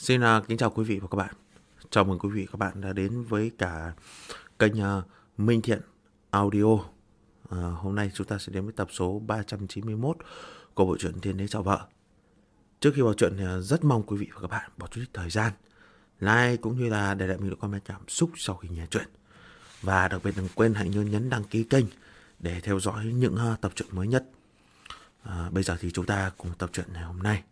Xin kính chào quý vị và các bạn. Chào mừng quý vị và các bạn đã đến với cả kênh Minh Thiện Audio. Hôm nay chúng ta sẽ đến với tập số 391 của bộ truyện Thiên Đế Chào Vợ. Trước khi vào truyện thì rất mong quý vị và các bạn bỏ chút ít thời gian like cũng như là để lại mình comment cảm xúc sau khi nghe truyện. Và đặc biệt đừng quên hãy nhấn đăng ký kênh để theo dõi những tập truyện mới nhất. Bây giờ thì chúng ta cùng tập truyện ngày hôm nay.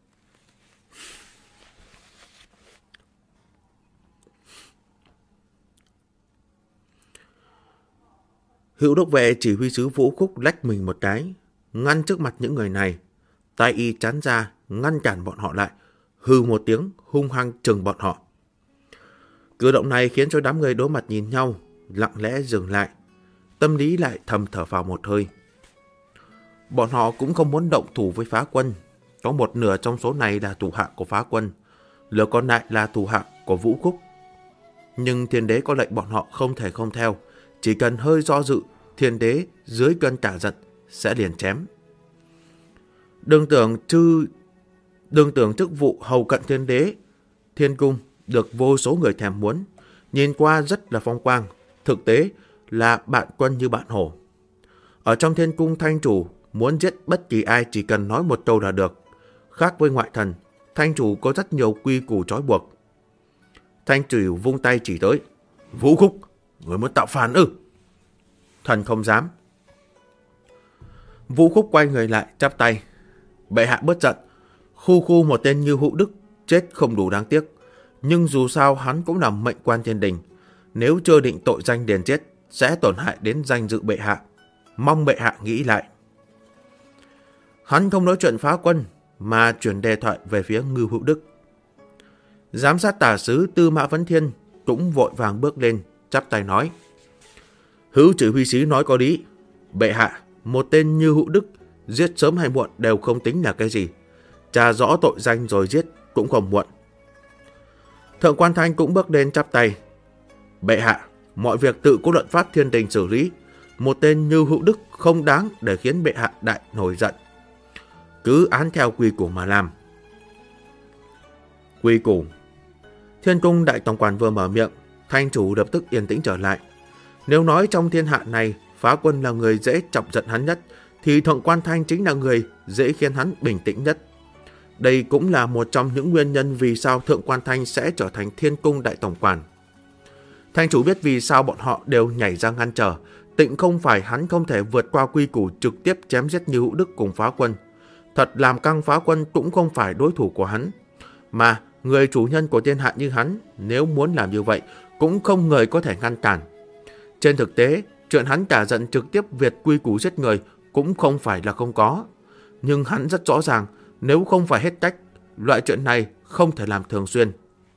Hữu đốc vệ chỉ huy sứ Vũ Khúc lách mình một cái, ngăn trước mặt những người này. Tay y chắn ra, ngăn cản bọn họ lại, hừ một tiếng, hung hăng trừng bọn họ. Cử động này khiến cho đám người đối mặt nhìn nhau, lặng lẽ dừng lại. Tâm lý lại thầm thở phào một hơi. Bọn họ cũng không muốn động thủ với phá quân. Có một nửa trong số này là thủ hạ của phá quân, nửa còn lại là thủ hạ của Vũ Khúc. Nhưng thiên đế có lệnh bọn họ không thể không theo. Chỉ cần hơi do dự, thiên đế dưới cơn cả giận sẽ liền chém. Đừng tưởng chức vụ hầu cận thiên đế, thiên cung được vô số người thèm muốn, nhìn qua rất là phong quang, thực tế là bạn quân như bạn hổ. Ở trong thiên cung, thanh chủ muốn giết bất kỳ ai chỉ cần nói một câu là được. Khác với ngoại thần, thanh chủ có rất nhiều quy củ trói buộc. Thanh chủ vung tay chỉ tới. Vũ Khúc, người muốn tạo phản ư? Thần không dám. Vũ Khúc quay người lại chắp tay. Bệ hạ bớt giận. Khu một tên như Hữu Đức chết không đủ đáng tiếc. Nhưng dù sao hắn cũng là mệnh quan thiên đình. Nếu chưa định tội danh liền chết sẽ tổn hại đến danh dự bệ hạ. Mong bệ hạ nghĩ lại. Hắn không nói chuyện phá quân mà chuyển đề thoại về phía Ngưu Hữu Đức. Giám sát tả sứ Tư Mã Vấn Thiên cũng vội vàng bước lên chắp tay nói. Hữu chỉ huy sứ nói có lý. Bệ hạ, một tên như Hữu Đức giết sớm hay muộn đều không tính là cái gì. Tra rõ tội danh rồi giết cũng không muộn. Thượng quan Thanh cũng bước lên chắp tay. Bệ hạ, mọi việc tự có luận pháp thiên đình xử lý. Một tên như Hữu Đức không đáng để khiến bệ hạ đại nổi giận. Cứ án theo quy củ mà làm. Quy củ. Thiên cung đại tổng quản vừa mở miệng, thanh chủ lập tức yên tĩnh trở lại. Nếu nói trong thiên hạ này phá quân là người dễ chọc giận hắn nhất, thì thượng quan Thanh chính là người dễ khiến hắn bình tĩnh nhất. Đây cũng là một trong những nguyên nhân vì sao thượng quan Thanh sẽ trở thành thiên cung đại tổng quản. Thanh chủ biết vì sao bọn họ đều nhảy ra ngăn trở. Tịnh không phải hắn không thể vượt qua quy củ trực tiếp chém giết như Hữu Đức cùng phá quân. Thật làm căng phá quân cũng không phải đối thủ của hắn. Mà người chủ nhân của thiên hạ như hắn, nếu muốn làm như vậy, cũng không người có thể ngăn cản. Trên thực tế, chuyện hắn cả giận trực tiếp vượt quy củ giết người cũng không phải là không có. Nhưng hắn rất rõ ràng, nếu không phải hết cách, loại chuyện này không thể làm thường xuyên.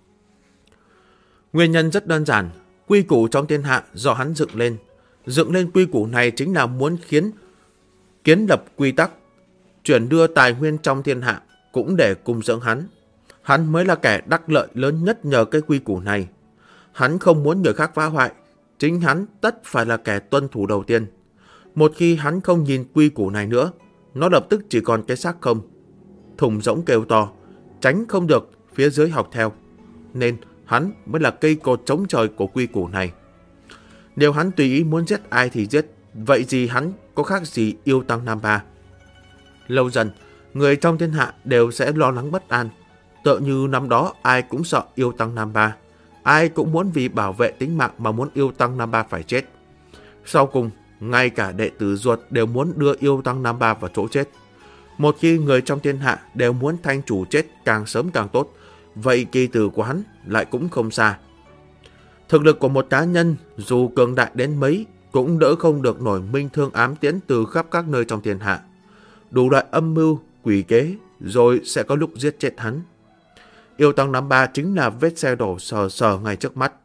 Nguyên nhân rất đơn giản, quy củ trong thiên hạ do hắn dựng lên. Dựng lên quy củ này chính là muốn kiến lập quy tắc, chuyển đưa tài nguyên trong thiên hạ cũng để cung dưỡng hắn. Hắn mới là kẻ đắc lợi lớn nhất nhờ cái quy củ này. Hắn không muốn người khác phá hoại, chính hắn tất phải là kẻ tuân thủ đầu tiên. Một khi hắn không nhìn quy củ này nữa, nó lập tức chỉ còn cái xác không. Thùng rỗng kêu to, tránh không được phía dưới học theo. Nên hắn mới là cây cột chống trời của quy củ này. Nếu hắn tùy ý muốn giết ai thì giết, vậy gì hắn có khác gì yêu tăng Nam Ba. Lâu dần, người trong thiên hạ đều sẽ lo lắng bất an. Tựa như năm đó ai cũng sợ yêu tăng Nam Ba. Ai cũng muốn vì bảo vệ tính mạng mà muốn yêu tăng Nam Ba phải chết. Sau cùng, ngay cả đệ tử ruột đều muốn đưa yêu tăng Nam Ba vào chỗ chết. Một khi người trong thiên hạ đều muốn thanh chủ chết càng sớm càng tốt, vậy kỳ tử của hắn lại cũng không xa. Thực lực của một cá nhân dù cường đại đến mấy cũng đỡ không được nổi minh thương ám tiễn từ khắp các nơi trong thiên hạ. Đủ loại âm mưu, quỷ kế, rồi sẽ có lúc giết chết hắn. Yêu tăng Nam Ba chính là vết xe đổ sờ ngay trước mắt.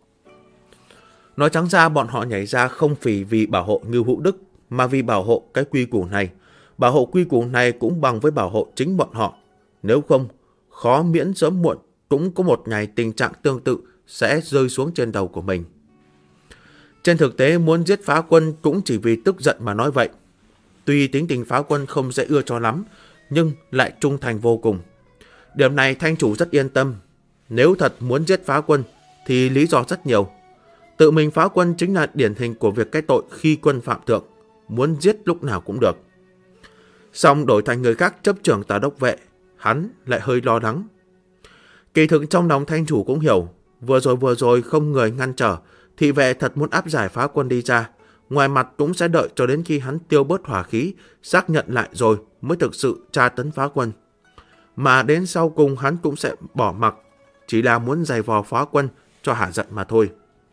Nói trắng ra bọn họ nhảy ra không phải vì bảo hộ Ngưu Hữu Đức, mà vì bảo hộ cái quy củ này. Bảo hộ quy củ này cũng bằng với bảo hộ chính bọn họ. Nếu không, khó miễn sớm muộn cũng có một ngày tình trạng tương tự sẽ rơi xuống trên đầu của mình. Trên thực tế muốn giết phá quân cũng chỉ vì tức giận mà nói vậy. Tuy tính tình phá quân không dễ ưa cho lắm, nhưng lại trung thành vô cùng. Điểm này thanh chủ rất yên tâm. Nếu thật muốn giết Phá Quân thì lý do rất nhiều. Tự mình Phá Quân chính là điển hình của việc cái tội khi quân phạm thượng, muốn giết lúc nào cũng được. Xong đổi thành người khác chấp trưởng Tà Đốc vệ, hắn lại hơi lo lắng. Kỳ thực trong lòng thanh chủ cũng hiểu, vừa rồi không người ngăn trở, thị vệ thật muốn áp giải Phá Quân đi ra. Ngoài mặt cũng sẽ đợi cho đến khi hắn tiêu bớt hỏa khí, xác nhận lại rồi mới thực sự tra tấn Phá Quân. Mà đến sau cùng hắn cũng sẽ bỏ mặc, chỉ là muốn giày vò Phá Quân cho hả giận mà thôi.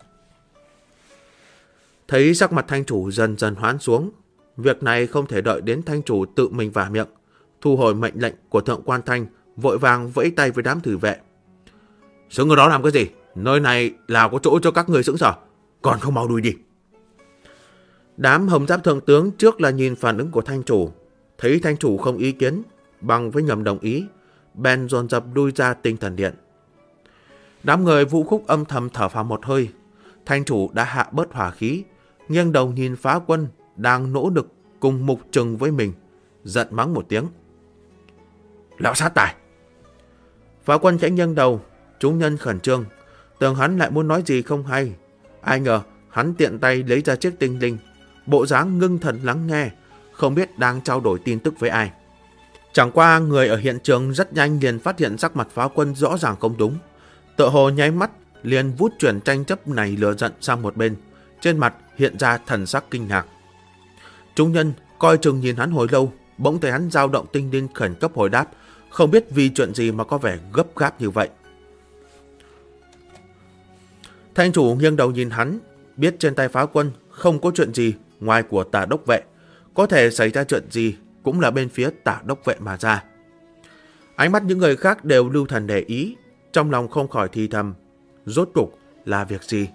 Thấy sắc mặt thanh chủ dần dần hoán xuống, việc này không thể đợi đến thanh chủ tự mình vả miệng, thu hồi mệnh lệnh của thượng quan Thanh, vội vàng vẫy tay với đám thử vệ. Sướng ở đó làm cái gì? Nơi này là có chỗ cho các người sững sờ, còn không mau đuổi đi. Đám hồng giáp thượng tướng trước là nhìn phản ứng của thanh chủ, thấy thanh chủ không ý kiến, bằng với ngầm đồng ý, bèn dồn dập đuôi ra tinh thần điện. Đám người Vũ Khúc âm thầm thở phào một hơi, thanh chủ đã hạ bớt hỏa khí, nghiêng đầu nhìn Phá Quân đang nỗ lực cùng mục trừng với mình, giận mắng một tiếng. Lão sát tài! Phá Quân khẽ nghiêng đầu, chúng nhân khẩn trương, tưởng hắn lại muốn nói gì không hay. Ai ngờ hắn tiện tay lấy ra chiếc tinh linh, bộ dáng ngưng thần lắng nghe, không biết đang trao đổi tin tức với ai. Chẳng qua người ở hiện trường rất nhanh liền phát hiện sắc mặt Phá Quân rõ ràng không đúng, tựa hồ nháy mắt liền vút chuyển tranh chấp này lừa giận sang một bên, trên mặt hiện ra thần sắc kinh ngạc. Chúng nhân coi chừng nhìn hắn hồi lâu, bỗng thấy hắn dao động tinh linh khẩn cấp hồi đáp, không biết vì chuyện gì mà có vẻ gấp gáp như vậy. Thanh chủ nghiêng đầu nhìn hắn, biết trên tay Phá Quân không có chuyện gì ngoài của Tả Đốc vệ, có thể xảy ra chuyện gì cũng là bên phía Tả Đốc vệ mà ra. Ánh mắt những người khác đều lưu thần để ý, trong lòng không khỏi thì thầm, rốt cục là việc gì?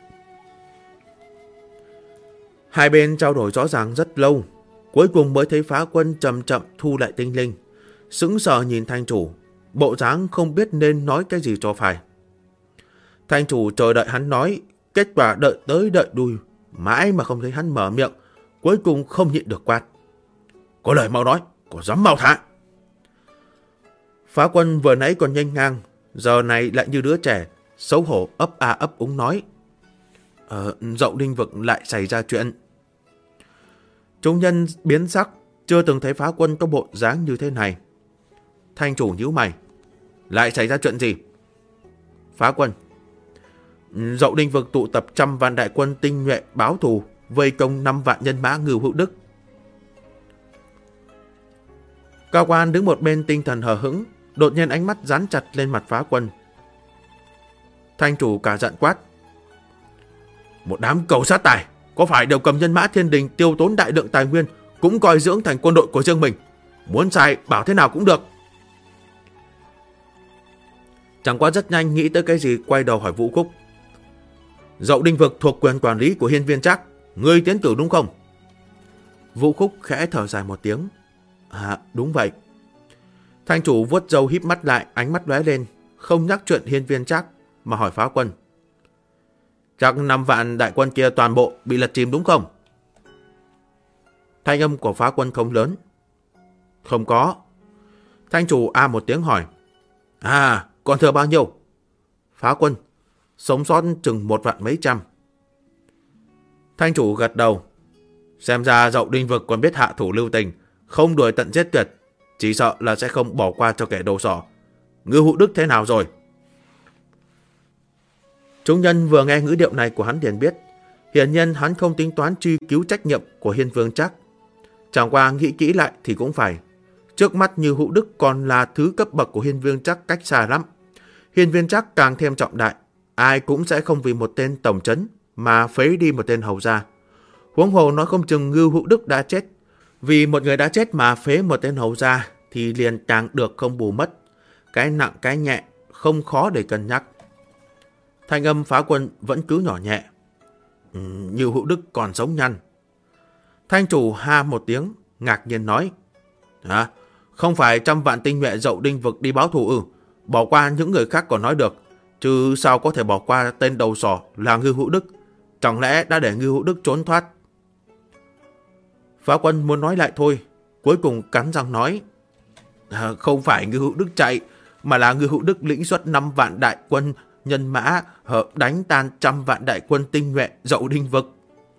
Hai bên trao đổi rõ ràng rất lâu, cuối cùng mới thấy Phá Quân chậm chậm thu lại tinh linh, sững sờ nhìn thanh chủ, bộ dáng không biết nên nói cái gì cho phải. Thanh chủ chờ đợi hắn nói, kết quả đợi tới đợi đuôi, mãi mà không thấy hắn mở miệng, cuối cùng không nhịn được quát. Có lời mau nói, có dám mau thả. Phá Quân vừa nãy còn nhanh ngang, giờ này lại như đứa trẻ, xấu hổ ấp a ấp úng nói. Dậu Đinh Vực lại xảy ra chuyện. Chúng nhân biến sắc, chưa từng thấy Phá Quân có bộ dáng như thế này. Thanh chủ nhíu mày. Lại xảy ra chuyện gì? Phá Quân. Dậu Đinh Vực tụ tập 100 vạn đại quân tinh nhuệ báo thù, vây công 5 vạn nhân mã Ngưu Hữu Đức. Cao quan đứng một bên tinh thần hờ hững, đột nhiên ánh mắt dán chặt lên mặt Phá Quân. Thanh chủ cả giận quát. Một đám cầu sát tài, có phải đều cầm nhân mã thiên đình tiêu tốn đại lượng tài nguyên, cũng coi dưỡng thành quân đội của riêng mình, muốn sai bảo thế nào cũng được. Chẳng qua rất nhanh nghĩ tới cái gì, quay đầu hỏi Vũ Khúc. Dậu Đinh Vực thuộc quyền quản lý của Hiên Viên Trác, ngươi tiến cử đúng không? Vũ Khúc khẽ thở dài một tiếng. Đúng vậy. Thanh chủ vuốt râu híp mắt lại, ánh mắt lóe lên, không nhắc chuyện Hiên Viên Trác mà hỏi Phá Quân. Chắc 5 vạn đại quân kia toàn bộ bị lật chìm đúng không? Thanh âm của Phá Quân không lớn. Không có. Thanh chủ một tiếng hỏi. Còn thừa bao nhiêu? Phá Quân. Sống sót chừng 1 vạn mấy trăm. Thanh chủ gật đầu. Xem ra Dậu Đinh Vực còn biết hạ thủ lưu tình, không đuổi tận giết tuyệt, chỉ sợ là sẽ không bỏ qua cho kẻ đầu sỏ. Ngưu Hữu Đức thế nào rồi? Chúng nhân vừa nghe ngữ điệu này của hắn liền biết, hiển nhiên hắn không tính toán truy cứu trách nhiệm của Hiên Vương Trác. Chẳng qua nghĩ kỹ lại thì cũng phải. Trước mắt Ngưu Hữu Đức còn là thứ cấp bậc của Hiên Vương Trác cách xa lắm. Hiên Viên Trác càng thêm trọng đại, ai cũng sẽ không vì một tên tổng trấn mà phế đi một tên hầu gia. Huống hồ nói không chừng Ngưu Hữu Đức đã chết, vì một người đã chết mà phế một tên hầu gia thì liền càng được không bù mất. Cái nặng cái nhẹ không khó để cân nhắc. Thanh âm Phá Quân vẫn cứ nhỏ nhẹ. Ngưu Hữu Đức còn sống nhăn. Thanh chủ ha một tiếng, ngạc nhiên nói. Không phải 100 vạn tinh nhuệ Dậu Đinh Vực đi báo thù bỏ qua những người khác còn nói được, chứ sao có thể bỏ qua tên đầu sỏ là Ngưu Hữu Đức? Chẳng lẽ đã để Ngưu Hữu Đức trốn thoát? Phá Quân muốn nói lại thôi, cuối cùng cắn răng nói. Không phải Ngưu Hữu Đức chạy, mà là Ngư Hữu Đức lĩnh xuất 5 vạn đại quân nhân mã đánh tan 100 vạn đại quân tinh nhuệ Dậu Đinh Vực.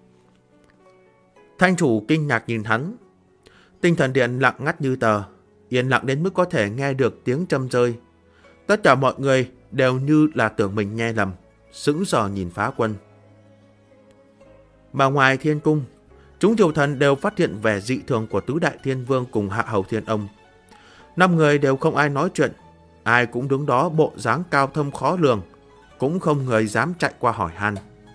Thanh chủ kinh ngạc nhìn hắn. Tinh thần điện lặng ngắt như tờ, yên lặng đến mức có thể nghe được tiếng trầm rơi. Tất cả mọi người đều như là tưởng mình nghe lầm, sững sờ nhìn Phá Quân. Mà ngoài thiên cung, chúng triều thần đều phát hiện vẻ dị thường của tứ đại thiên vương cùng hạ hầu thiên ông. 5 người đều không ai nói chuyện, ai cũng đứng đó bộ dáng cao thâm khó lường, cũng không người dám chạy qua hỏi han.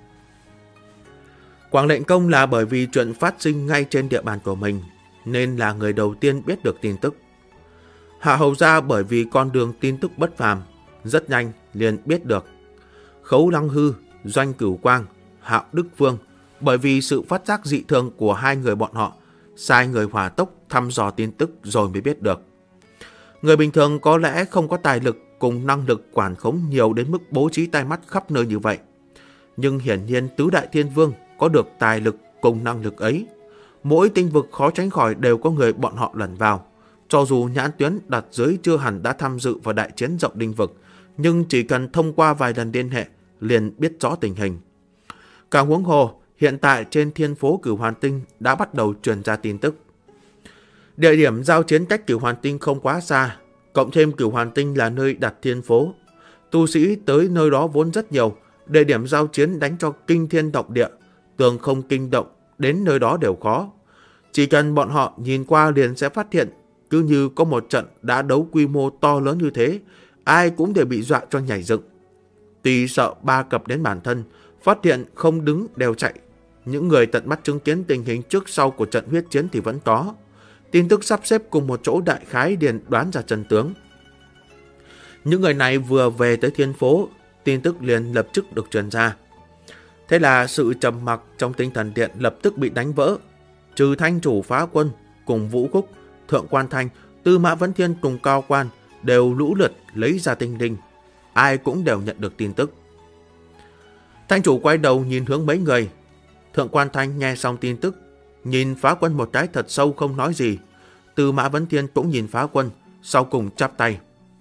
Quảng Lệnh Công là bởi vì chuyện phát sinh ngay trên địa bàn của mình, nên là người đầu tiên biết được tin tức. Hạ hầu gia bởi vì con đường tin tức bất phàm, rất nhanh liền biết được. Khấu Lăng Hư, Doanh Cửu Quang, Hạo Đức Vương bởi vì sự phát giác dị thường của hai người bọn họ, sai người hỏa tốc thăm dò tin tức rồi mới biết được. Người bình thường có lẽ không có tài lực cùng năng lực quản khống nhiều đến mức bố trí tai mắt khắp nơi như vậy. Nhưng hiển nhiên tứ đại thiên vương có được tài lực cùng năng lực ấy. Mỗi tinh vực khó tránh khỏi đều có người bọn họ lẩn vào. Cho dù nhãn tuyến đặt dưới chưa hẳn đã tham dự vào đại chiến Dậu Đinh Vực, nhưng chỉ cần thông qua vài lần liên hệ liền biết rõ tình hình. Cả huống hồ, hiện tại trên thiên phố Cửu Hoàn Tinh đã bắt đầu truyền ra tin tức. Địa điểm giao chiến cách Cửu Hoàn Tinh không quá xa, cộng thêm Cửu Hoàn Tinh là nơi đặt thiên phố. Tu sĩ tới nơi đó vốn rất nhiều, địa điểm giao chiến đánh cho kinh thiên động địa, tường không kinh động, đến nơi đó đều khó. Chỉ cần bọn họ nhìn qua liền sẽ phát hiện, cứ như có một trận đã đấu quy mô to lớn như thế, ai cũng đều bị dọa cho nhảy dựng. Tuy sợ ba cập đến bản thân, phát hiện không đứng đều chạy. Những người tận mắt chứng kiến tình hình trước sau của trận huyết chiến thì vẫn có. Tin tức sắp xếp cùng một chỗ đại khái liền đoán ra chân tướng. Những người này vừa về tới thiên phố, tin tức liền lập tức được truyền ra. Thế là sự trầm mặc trong tinh thần điện lập tức bị đánh vỡ. Trừ Thanh chủ Phá Quân cùng Vũ Khúc, Thượng Quan Thanh, Tư Mã Vấn Thiên cùng Cao Quan đều lũ lượt lấy ra tinh linh. Ai cũng đều nhận được tin tức. Thanh chủ quay đầu nhìn hướng mấy người. Thượng Quan Thanh nghe xong tin tức, nhìn Phá Quân một cái thật sâu không nói gì. Tư Mã Vấn Thiên cũng nhìn Phá Quân, sau cùng chắp tay.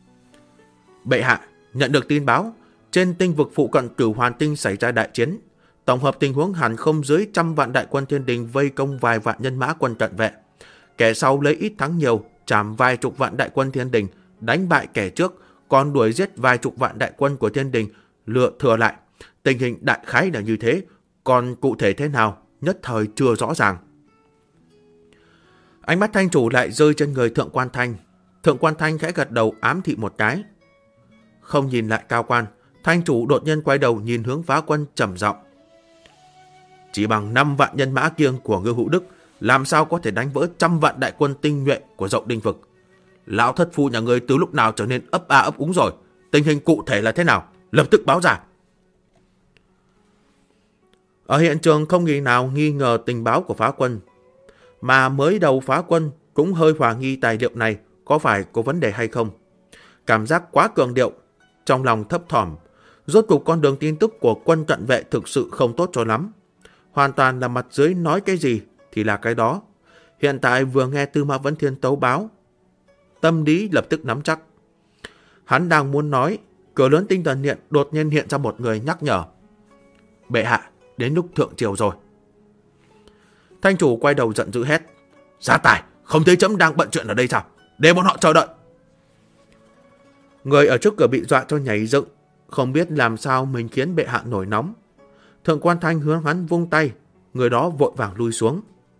Bệ hạ, nhận được tin báo, trên tinh vực phụ cận Cửu Hoàn Tinh xảy ra đại chiến. Tổng hợp tình huống hẳn không dưới 100 vạn đại quân thiên đình vây công vài vạn nhân mã quân cận vệ. Kẻ sau lấy ít thắng nhiều, trảm vài chục vạn đại quân thiên đình, đánh bại kẻ trước, còn đuổi giết vài chục vạn đại quân của thiên đình, lựa thừa lại. Tình hình đại khái là như thế, còn cụ thể thế nào, nhất thời chưa rõ ràng. Ánh mắt thanh chủ lại rơi trên người Thượng Quan Thanh. Thượng Quan Thanh khẽ gật đầu ám thị một cái. Không nhìn lại Cao Quan, thanh chủ đột nhiên quay đầu nhìn hướng Phá Quân trầm giọng. Chỉ bằng 5 vạn nhân mã kiêng của Ngư Hữu Đức, làm sao có thể đánh vỡ 100 vạn đại quân tinh nhuệ của Dậu Đinh Vực? Lão thất phu nhà ngươi từ lúc nào trở nên ấp a ấp úng rồi? Tình hình cụ thể là thế nào? Lập tức báo ra. Ở hiện trường không người nào nghi ngờ tình báo của Phá Quân, mà mới đầu Phá Quân cũng hơi hoài nghi tài liệu này có phải có vấn đề hay không. Cảm giác quá cường điệu, trong lòng thấp thỏm. Rốt cuộc con đường tin tức của quân cận vệ thực sự không tốt cho lắm. Hoàn toàn là mặt dưới nói cái gì thì là cái đó. Hiện tại vừa nghe Tư Mã Vấn Thiên tấu báo, tâm lý lập tức nắm chắc. Hắn đang muốn nói, cửa lớn tinh thần điện đột nhiên hiện ra một người nhắc nhở. Bệ hạ, đến lúc thượng triều rồi. Thanh chủ quay đầu giận dữ hét. Gia tài, không thấy chấm đang bận chuyện ở đây sao? Để bọn họ chờ đợi. Người ở trước cửa bị dọa cho nhảy dựng, không biết làm sao mình khiến bệ hạ nổi nóng. Thượng Quan Thanh hướng hắn vung tay, người đó vội vàng lui xuống.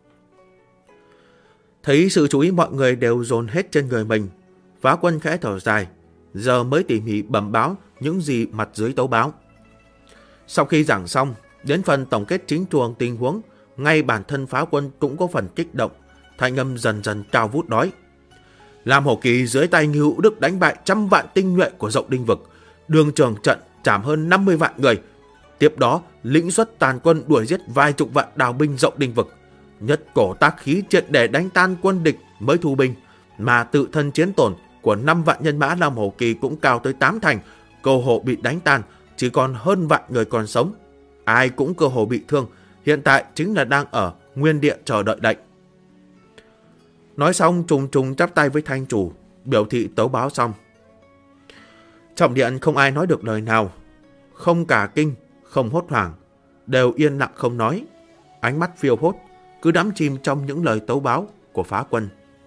Thấy sự chú ý mọi người đều dồn hết trên người mình, Phá Quân khẽ thở dài, giờ mới tỉ mỉ bẩm báo những gì mặt dưới tấu báo. Sau khi giảng xong, đến phần tổng kết chính tuồng tình huống, ngay bản thân Phá Quân cũng có phần kích động, thanh âm dần dần cao vút nói. Lam Hổ Kỳ dưới tay Ngư Hữu Đức đánh bại 100 vạn tinh nhuệ của Dậu Đinh Vực, đường trường trận trảm hơn 50 vạn người. Tiếp đó, lĩnh xuất tàn quân đuổi giết vài chục vạn đào binh Dậu Đinh Vực. Nhất cổ tác khí triệt để đánh tan quân địch mới thu binh, mà tự thân chiến tổn của 5 vạn nhân mã Lam Hổ Kỳ cũng cao tới 8 thành, cơ hồ bị đánh tan, chỉ còn hơn vạn người còn sống. Ai cũng cơ hồ bị thương, hiện tại chính là đang ở nguyên địa chờ đợi lệnh. Nói xong trùng trùng chắp tay với thanh chủ, biểu thị tấu báo xong. Trọng điện không ai nói được lời nào, không cả kinh, không hốt hoảng, đều yên lặng không nói, ánh mắt phiêu hốt, cứ đắm chìm trong những lời tấu báo của Phá Quân.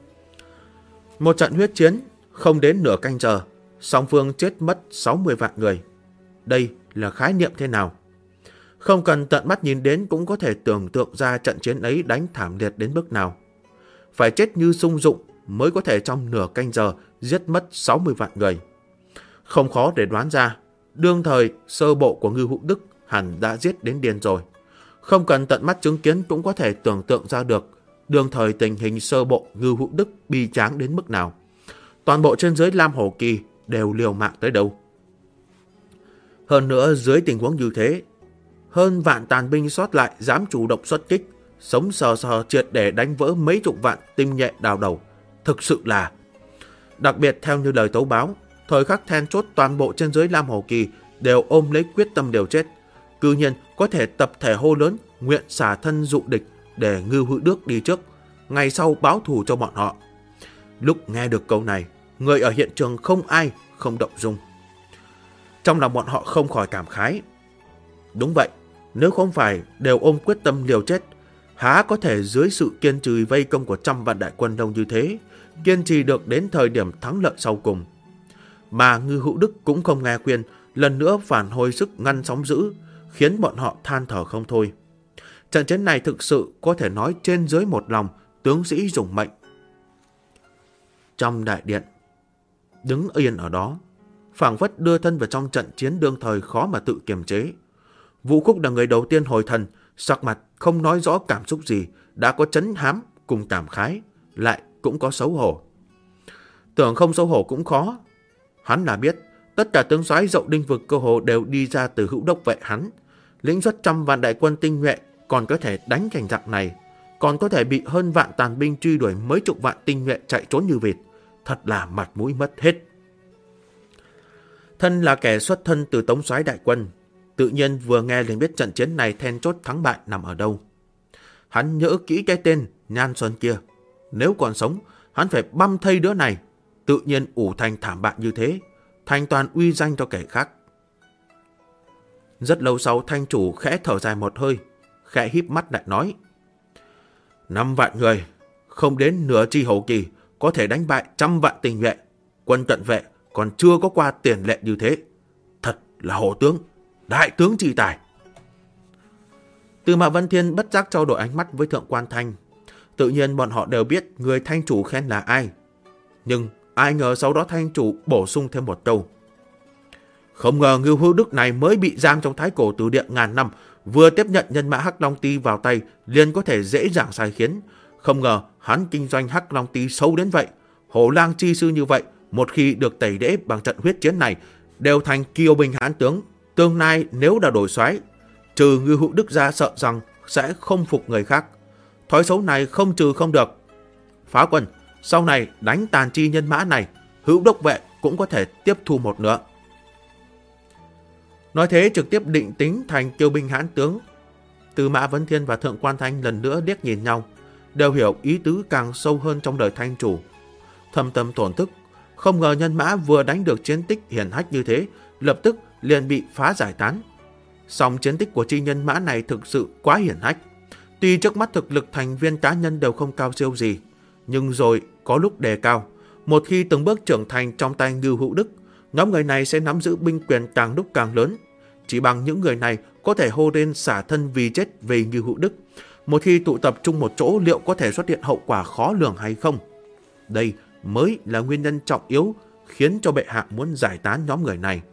Một trận huyết chiến, không đến nửa canh giờ, song phương chết mất 60 vạn người. Đây là khái niệm thế nào? Không cần tận mắt nhìn đến cũng có thể tưởng tượng ra trận chiến ấy đánh thảm liệt đến mức nào. Phải chết như sung dụng mới có thể trong nửa canh giờ giết mất 60 vạn người. Không khó để đoán ra, đương thời sơ bộ của Ngưu Hữu Đức hẳn đã giết đến điên rồi. Không cần tận mắt chứng kiến cũng có thể tưởng tượng ra được đương thời tình hình sơ bộ Ngưu Hữu Đức bi tráng đến mức nào. Toàn bộ trên dưới Lam Hổ Kỳ đều liều mạng tới đâu. Hơn nữa dưới tình huống như thế, hơn vạn tàn binh sót lại dám chủ động xuất kích, sống sờ sờ triệt để đánh vỡ mấy chục vạn tinh nhuệ đào đầu, thực sự là. Đặc biệt theo như lời tấu báo, thời khắc then chốt toàn bộ trên dưới Lam Hổ Kỳ đều ôm lấy quyết tâm đều chết. Cư nhiên có thể tập thể hô lớn nguyện xả thân dụ địch để Ngưu Hữu Đức đi trước, ngày sau báo thù cho bọn họ. Lúc nghe được câu này, người ở hiện trường không ai không động dung. Trong lòng bọn họ không khỏi cảm khái. Đúng vậy, nếu không phải đều ôm quyết tâm liều chết, há có thể dưới sự kiên trì vây công của trăm vạn đại quân đông như thế, kiên trì được đến thời điểm thắng lợi sau cùng. Mà Ngưu Hữu Đức cũng không nghe khuyên, lần nữa phản hồi sức ngăn sóng dữ, khiến bọn họ than thở không thôi. Trận chiến này thực sự có thể nói trên dưới một lòng, tướng sĩ dùng mệnh. Trong đại điện, đứng yên ở đó, phảng phất đưa thân vào trong trận chiến đương thời khó mà tự kiềm chế. Vũ Khúc là người đầu tiên hồi thần, sắc mặt không nói rõ cảm xúc gì, đã có chấn hám cùng cảm khái, lại cũng có xấu hổ. Tưởng không xấu hổ cũng khó. Hắn là biết, tất cả tướng soái Dậu Đinh vực cơ hồ đều đi ra từ Hữu Đốc vệ hắn. Lĩnh xuất trăm vạn đại quân tinh nhuệ còn có thể đánh thành dạng này, còn có thể bị hơn vạn tàn binh truy đuổi mấy chục vạn tinh nhuệ chạy trốn như vịt. Thật là mặt mũi mất hết. Thân là kẻ xuất thân từ tống soái đại quân, tự nhiên vừa nghe liền biết trận chiến này then chốt thắng bại nằm ở đâu. Hắn nhớ kỹ cái tên Nhan Xuân kia. Nếu còn sống, hắn phải băm thây đứa này. Tự nhiên ủ thành thảm bại như thế, thành toàn uy danh cho kẻ khác. Rất lâu sau, thanh chủ khẽ thở dài một hơi, khẽ híp mắt lại nói: 5 vạn người, không đến nửa chi hậu kỳ, có thể đánh bại trăm vạn tinh nhuệ. Quân cận vệ còn chưa có qua tiền lệ như thế. Thật là hổ tướng, đại tướng chi tài. Từ Mã Vân Thiên bất giác trao đổi ánh mắt với Thượng Quan Thanh. Tự nhiên bọn họ đều biết người thanh chủ khen là ai. Nhưng ai ngờ sau đó thanh chủ bổ sung thêm một câu: không ngờ Ngưu Hữu Đức này mới bị giam trong Thái Cổ Từ Địa ngàn năm, vừa tiếp nhận nhân mã Hắc Long Ti vào tay liền có thể dễ dàng sai khiến. Không ngờ hắn kinh doanh Hắc Long Ti sâu đến vậy. Hổ lang chi sư như vậy, một khi được tẩy đễ bằng trận huyết chiến này, đều thành kiêu binh hãn tướng. Tương lai nếu đã đổi soái, trừ Ngưu Hữu Đức ra sợ rằng sẽ không phục người khác. Thói xấu này không trừ không được. Phá Quân, sau này đánh tàn chi nhân mã này, Hữu Đốc vệ cũng có thể tiếp thu một nữa. Nói thế trực tiếp định tính thành kiêu binh hãn tướng. Từ Mã Vấn Thiên và Thượng Quan Thanh lần nữa liếc nhìn nhau, đều hiểu ý tứ càng sâu hơn trong đời thanh chủ. Thâm tâm thổn thức, không ngờ nhân mã vừa đánh được chiến tích hiển hách như thế, lập tức liền bị phá giải tán. Song chiến tích của chi nhân mã này thực sự quá hiển hách. Tuy trước mắt thực lực thành viên cá nhân đều không cao siêu gì, nhưng rồi có lúc đề cao. Một khi từng bước trưởng thành trong tay Ngưu Hữu Đức, nhóm người này sẽ nắm giữ binh quyền càng lúc càng lớn. Chỉ bằng những người này có thể hô lên xả thân vì chết về Ngưu Hữu Đức. Một khi tụ tập trung một chỗ, liệu có thể xuất hiện hậu quả khó lường hay không? Đây mới là nguyên nhân trọng yếu khiến cho bệ hạ muốn giải tán nhóm người này.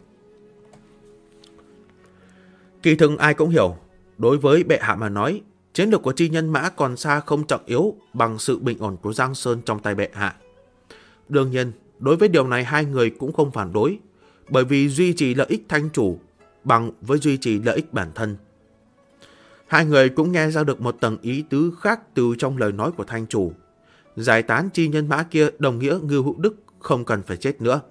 Kỳ thực ai cũng hiểu, đối với bệ hạ mà nói, chiến lược của chi nhân mã còn xa không trọng yếu bằng sự bình ổn của Giang Sơn trong tay bệ hạ. Đương nhiên, đối với điều này hai người cũng không phản đối, bởi vì duy trì lợi ích thanh chủ bằng với duy trì lợi ích bản thân. Hai người cũng nghe ra được một tầng ý tứ khác từ trong lời nói của thanh chủ. Giải tán chi nhân mã kia đồng nghĩa Ngưu Hữu Đức không cần phải chết nữa.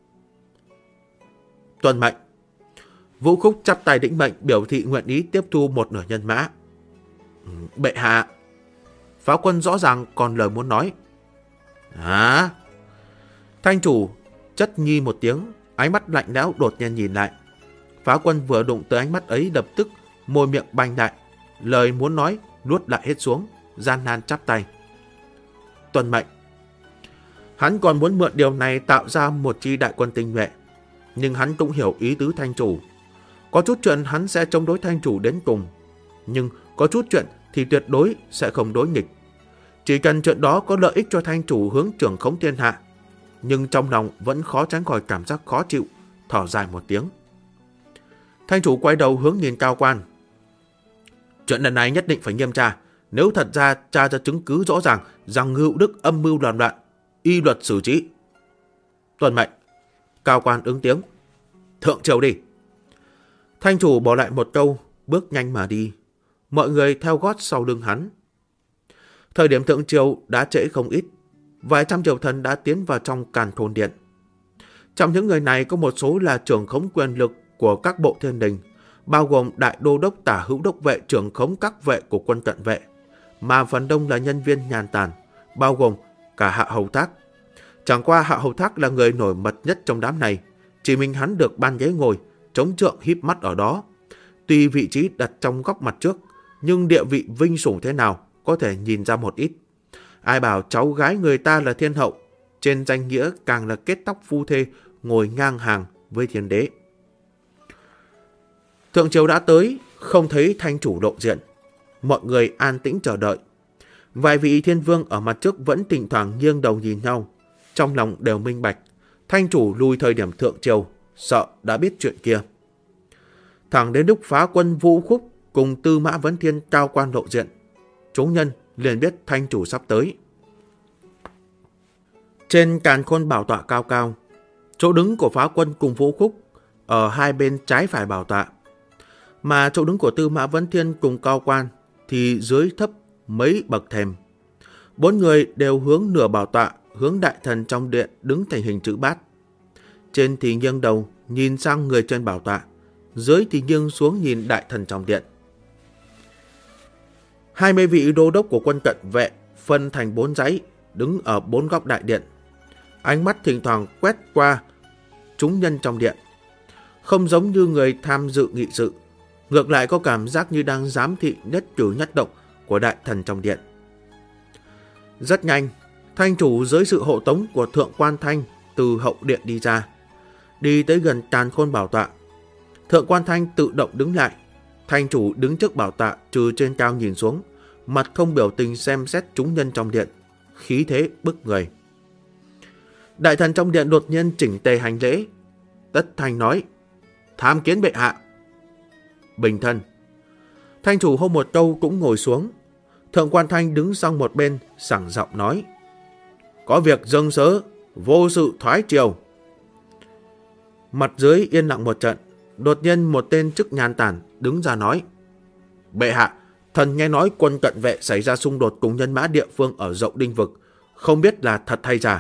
Tuân mệnh. Vũ Khúc chắp tay đĩnh mệnh, biểu thị nguyện ý tiếp thu một nửa nhân mã. Bệ hạ. Phá Quân rõ ràng còn lời muốn nói. Hả? Thanh chủ chất nhi một tiếng, Ánh mắt lạnh lẽo đột nhiên nhìn lại. Phá Quân vừa đụng tới ánh mắt ấy lập tức môi miệng banh lại, lời muốn nói nuốt lại hết xuống, gian nan chắp tay. Tuân mệnh. Hắn còn muốn mượn điều này tạo ra một chi đại quân tinh nhuệ, nhưng hắn cũng hiểu ý tứ Thanh chủ. Có chút chuyện hắn sẽ chống đối Thanh chủ đến cùng, nhưng có chút chuyện thì tuyệt đối sẽ không đối nghịch. Chỉ cần chuyện đó có lợi ích cho Thanh chủ hướng trưởng khống thiên hạ, nhưng trong lòng vẫn khó tránh khỏi cảm giác khó chịu, thở dài một tiếng. Thanh chủ quay đầu hướng nhìn Cao Quan. Chuyện lần này nhất định phải nghiêm tra. Nếu thật ra tra ra chứng cứ rõ ràng rằng Hữu Đức âm mưu làm loạn, y luật xử trí. Tuân mệnh. Cao Quan ứng tiếng. Thượng triều đi. Thanh chủ bỏ lại một câu, bước nhanh mà đi. Mọi người theo gót sau lưng hắn. Thời điểm thượng triều đã trễ không ít. Vài trăm triều thần đã tiến vào trong Càn Khôn Điện. Trong những người này có một số là trưởng khống quyền lực của các bộ thiên đình, bao gồm đại đô đốc Tả Hữu Đốc vệ trưởng khống các vệ của quân cận vệ, mà phần đông là nhân viên nhàn tản, bao gồm cả Hạ Hầu Thác. Chẳng qua Hạ Hầu Thác là người nổi bật nhất trong đám này, chỉ mình hắn được ban ghế ngồi, chống trượng híp mắt ở đó. Tuy vị trí đặt trong góc mặt trước, nhưng địa vị vinh sủng thế nào có thể nhìn ra một ít. Ai bảo cháu gái người ta là thiên hậu, trên danh nghĩa càng là kết tóc phu thê ngồi ngang hàng với thiên đế. Thượng triều đã tới, không thấy Thanh chủ lộ diện. Mọi người an tĩnh chờ đợi. Vài vị thiên vương ở mặt trước vẫn thỉnh thoảng nghiêng đầu nhìn nhau, trong lòng đều minh bạch. Thanh chủ lùi thời điểm thượng triều, sợ đã biết chuyện kia. Thẳng đến lúc Phá Quân Vũ Khúc cùng Tư Mã Vấn Thiên Cao Quan lộ diện, chúng nhân liền biết Thanh chủ sắp tới. Trên càn khôn bảo tọa cao cao, chỗ đứng của Phá Quân cùng Vũ Khúc ở hai bên trái phải bảo tọa, mà chỗ đứng của Tư Mã Vấn Thiên cùng Cao Quan thì dưới thấp mấy bậc thềm. Bốn người đều hướng nửa bảo tọa, hướng đại thần trong điện đứng thành hình chữ bát. Trên thì nghiêng đầu nhìn sang người trên bảo tọa, dưới thì nghiêng xuống nhìn đại thần trong điện. 20 vị đô đốc của quân cận vệ phân thành 4 dãy, đứng ở 4 góc đại điện. Ánh mắt thỉnh thoảng quét qua chúng nhân trong điện. Không giống như người tham dự nghị sự, ngược lại có cảm giác như đang giám thị nhất cử nhất động của đại thần trong điện. Rất nhanh, Thanh chủ dưới sự hộ tống của Thượng Quan Thanh từ hậu điện đi ra, đi tới gần Càn Khôn bảo tọa. Thượng Quan Thanh tự động đứng lại. Thanh chủ đứng trước bảo tọa, từ trên cao nhìn xuống, mặt không biểu tình xem xét chúng nhân trong điện, khí thế bức người. Đại thần trong điện đột nhiên chỉnh tề hành lễ. Tất Thanh nói: tham kiến bệ hạ. Bình thân. Thanh chủ hô một câu cũng ngồi xuống. Thượng Quan Thanh đứng sang một bên, sảng giọng nói: có việc dâng sớ, vô sự thoái triều. Mặt dưới yên lặng một trận. Đột nhiên một tên chức nhàn tản đứng ra nói: bệ hạ, thần nghe nói quân cận vệ xảy ra xung đột cùng nhân mã địa phương ở Dậu Đinh Vực, không biết là thật hay giả.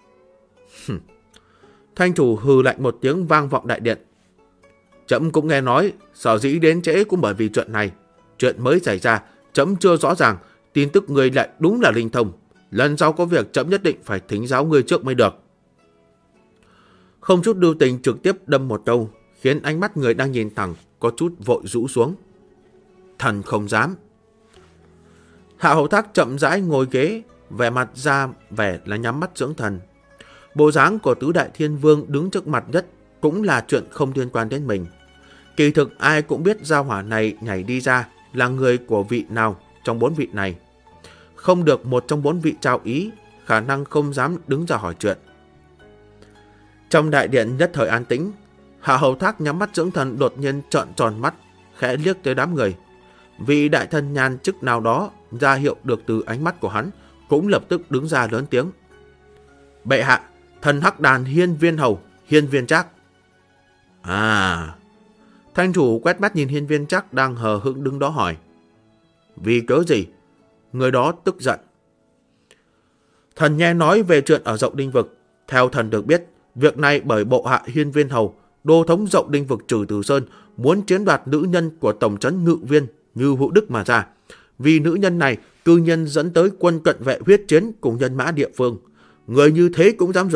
Thanh chủ hừ lạnh một tiếng vang vọng đại điện. Trẫm cũng nghe nói, sở dĩ đến trễ cũng bởi vì chuyện này. Chuyện mới xảy ra, trẫm chưa rõ ràng, tin tức người lại đúng là linh thông. Lần sau có việc trẫm nhất định phải thính giáo người trước mới được. Không chút lưu tình trực tiếp đâm một câu, khiến ánh mắt người đang nhìn thẳng có chút vội rũ xuống. Thần không dám. Hạ Hầu Thác chậm rãi ngồi ghế, vẻ mặt ra vẻ là nhắm mắt dưỡng thần. Bộ dáng của tứ đại thiên vương đứng trước mặt nhất cũng là chuyện không liên quan đến mình. Kỳ thực ai cũng biết gia hỏa này nhảy đi ra là người của vị nào trong 4 vị này. Không được một trong 4 vị trao ý, khả năng không dám đứng ra hỏi chuyện. Trong đại điện nhất thời an tĩnh. Hạ Hầu Thác nhắm mắt dưỡng thần đột nhiên trợn tròn mắt, khẽ liếc tới đám người. Vị đại thần nhàn chức nào đó ra hiệu được từ ánh mắt của hắn, cũng lập tức đứng ra lớn tiếng: bệ hạ, thần Hắc Đàn Hiên Viên Hầu, Hiên Viên Trác. À. Thanh chủ quét mắt nhìn Hiên Viên Trác đang hờ hững đứng đó hỏi: vì cớ gì? Người đó tức giận. Thần nghe nói về chuyện ở Dậu Đinh Vực. Theo thần được biết, việc này bởi bộ hạ Hiên Viên Hầu, đô thống Dậu Đinh Vực Trừ Từ Sơn, muốn chiếm đoạt nữ nhân của tổng trấn Ngự Viên Như Hữu Đức mà ra. Vì nữ nhân này cư nhiên dẫn tới quân cận vệ huyết chiến cùng nhân mã địa phương. Người như thế cũng dám dùng,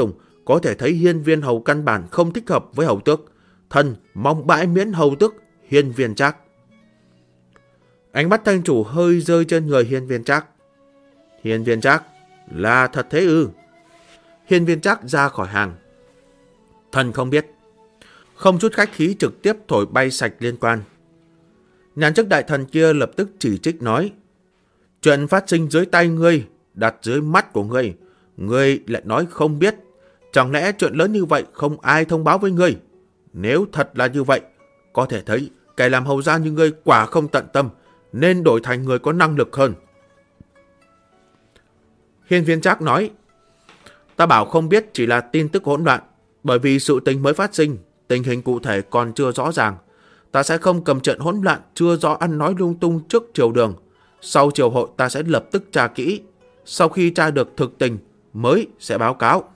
có thể thấy Hiên Viên Hầu căn bản không thích hợp với Hầu Tước. Thần mong bãi miễn Hầu Tước Hiên Viên Trác. Ánh mắt thanh chủ hơi rơi trên người Hiên Viên Trác. Hiên Viên Trác, là thật thế ư? Hiên Viên Trác ra khỏi hàng. Thần không biết. Không chút khách khí trực tiếp thổi bay sạch liên quan. Nhàn chức đại thần kia lập tức chỉ trích nói: chuyện phát sinh dưới tay ngươi, đặt dưới mắt của ngươi lại nói không biết. Chẳng lẽ chuyện lớn như vậy không ai thông báo với ngươi? Nếu thật là như vậy, có thể thấy kẻ làm hầu gia như ngươi quả không tận tâm, nên đổi thành người có năng lực hơn. Hiên Viên Trác nói: ta bảo không biết chỉ là tin tức hỗn loạn, bởi vì sự tình mới phát sinh, tình hình cụ thể còn chưa rõ ràng. Ta sẽ không cầm trận hỗn loạn chưa rõ ăn nói lung tung trước triều đường. Sau triều hội ta sẽ lập tức tra kỹ. Sau khi tra được thực tình mới sẽ báo cáo.